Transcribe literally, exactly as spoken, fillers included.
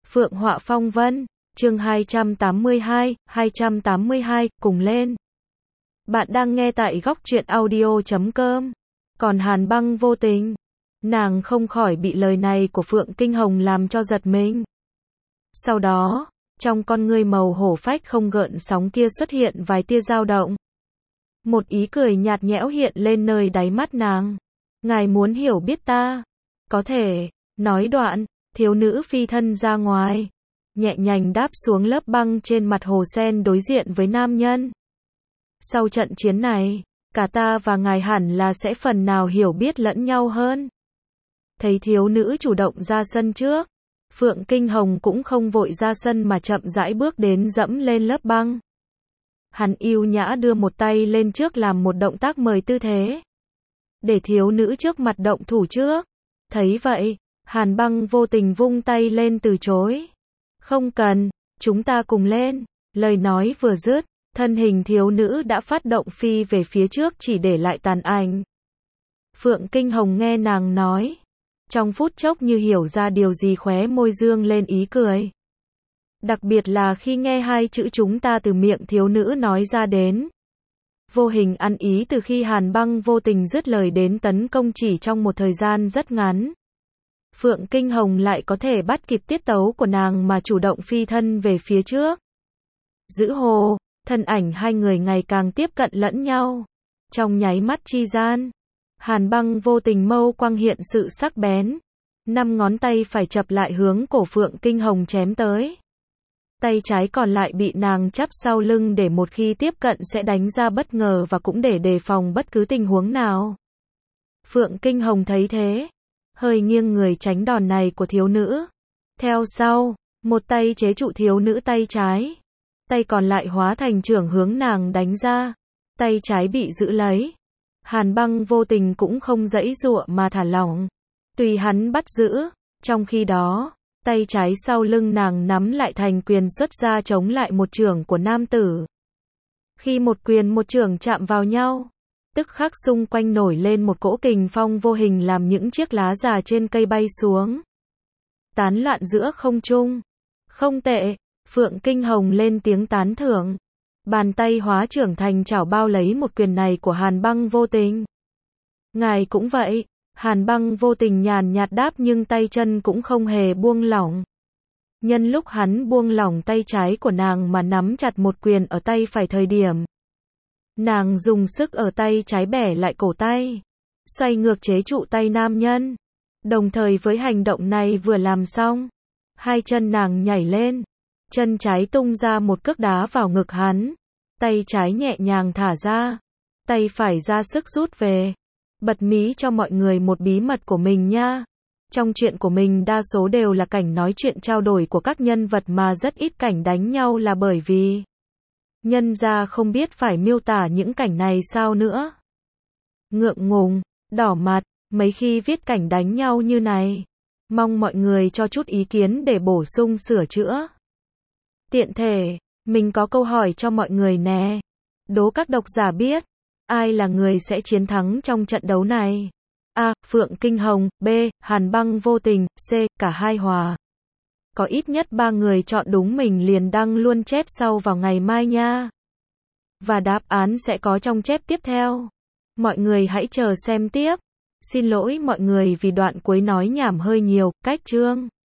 Phượng Họa Phong Vân, chương hai trăm tám mươi hai, hai trăm tám mươi hai, cùng lên. Bạn đang nghe tại góc truyện audio chấm com. Còn Hàn Băng vô tình, nàng không khỏi bị lời này của Phượng Kinh Hồng làm cho giật mình. Sau đó, trong con ngươi màu hổ phách không gợn sóng kia xuất hiện vài tia dao động. Một ý cười nhạt nhẽo hiện lên nơi đáy mắt nàng. Ngài muốn hiểu biết ta? Có thể. Nói đoạn, thiếu nữ phi thân ra ngoài, nhẹ nhàng đáp xuống lớp băng trên mặt hồ sen đối diện với nam nhân. Sau trận chiến này, cả ta và ngài hẳn là sẽ phần nào hiểu biết lẫn nhau hơn. Thấy thiếu nữ chủ động ra sân trước, Phượng Kinh Hồng cũng không vội ra sân mà chậm rãi bước đến dẫm lên lớp băng. Hắn yêu nhã đưa một tay lên trước làm một động tác mời tư thế, để thiếu nữ trước mặt động thủ trước. Thấy vậy, Hàn Băng vô tình vung tay lên từ chối. Không cần, chúng ta cùng lên. Lời nói vừa dứt, thân hình thiếu nữ đã phát động phi về phía trước chỉ để lại tàn ảnh. Phượng Kinh Hồng nghe nàng nói, trong phút chốc như hiểu ra điều gì khóe môi dương lên ý cười. Đặc biệt là khi nghe hai chữ chúng ta từ miệng thiếu nữ nói ra đến. Vô hình ăn ý từ khi Hàn Băng vô tình dứt lời đến tấn công chỉ trong một thời gian rất ngắn. Phượng Kinh Hồng lại có thể bắt kịp tiết tấu của nàng mà chủ động phi thân về phía trước. Giữ hồ, thân ảnh hai người ngày càng tiếp cận lẫn nhau. Trong nháy mắt chi gian, Hàn Băng vô tình mâu quang hiện sự sắc bén. Năm ngón tay phải chập lại hướng cổ Phượng Kinh Hồng chém tới. Tay trái còn lại bị nàng chắp sau lưng để một khi tiếp cận sẽ đánh ra bất ngờ và cũng để đề phòng bất cứ tình huống nào. Phượng Kinh Hồng thấy thế, hơi nghiêng người tránh đòn này của thiếu nữ. Theo sau, một tay chế trụ thiếu nữ tay trái. Tay còn lại hóa thành chưởng hướng nàng đánh ra. Tay trái bị giữ lấy. Hàn Băng vô tình cũng không giãy giụa mà thả lỏng. Tùy hắn bắt giữ. Trong khi đó, tay trái sau lưng nàng nắm lại thành quyền xuất ra chống lại một chưởng của nam tử. Khi một quyền một chưởng chạm vào nhau, tức khắc xung quanh nổi lên một cỗ kình phong vô hình làm những chiếc lá già trên cây bay xuống, tán loạn giữa không trung. Không tệ, Phượng Kinh Hồng lên tiếng tán thưởng. Bàn tay hóa trưởng thành chảo bao lấy một quyền này của Hàn Băng vô tình. Ngài cũng vậy, Hàn Băng vô tình nhàn nhạt đáp nhưng tay chân cũng không hề buông lỏng. Nhân lúc hắn buông lỏng tay trái của nàng mà nắm chặt một quyền ở tay phải thời điểm, nàng dùng sức ở tay trái bẻ lại cổ tay, xoay ngược chế trụ tay nam nhân. Đồng thời với hành động này vừa làm xong, hai chân nàng nhảy lên, chân trái tung ra một cước đá vào ngực hắn, tay trái nhẹ nhàng thả ra, tay phải ra sức rút về. Bật mí cho mọi người một bí mật của mình nha. Trong chuyện của mình đa số đều là cảnh nói chuyện trao đổi của các nhân vật mà rất ít cảnh đánh nhau là bởi vì nhân gia không biết phải miêu tả những cảnh này sao nữa. Ngượng ngùng, đỏ mặt, mấy khi viết cảnh đánh nhau như này. Mong mọi người cho chút ý kiến để bổ sung sửa chữa. Tiện thể, mình có câu hỏi cho mọi người nè. Đố các độc giả biết, ai là người sẽ chiến thắng trong trận đấu này? A. Phượng Kinh Hồng, B. Hàn Băng vô tình, C. Cả hai hòa. Có ít nhất ba người chọn đúng mình liền đăng luôn chép sau vào ngày mai nha. Và đáp án sẽ có trong chép tiếp theo. Mọi người hãy chờ xem tiếp. Xin lỗi mọi người vì đoạn cuối nói nhảm hơi nhiều, cách chương.